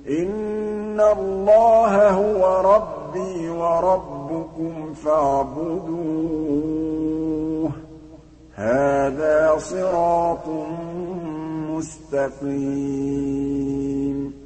إِنَّ اللَّهَ هُوَ رَبِّي وَرَبُّكُمْ فَاعْبُدُوهُ ۚ هَٰذَا صِرَاطٌ مُّسْتَقِيمٌ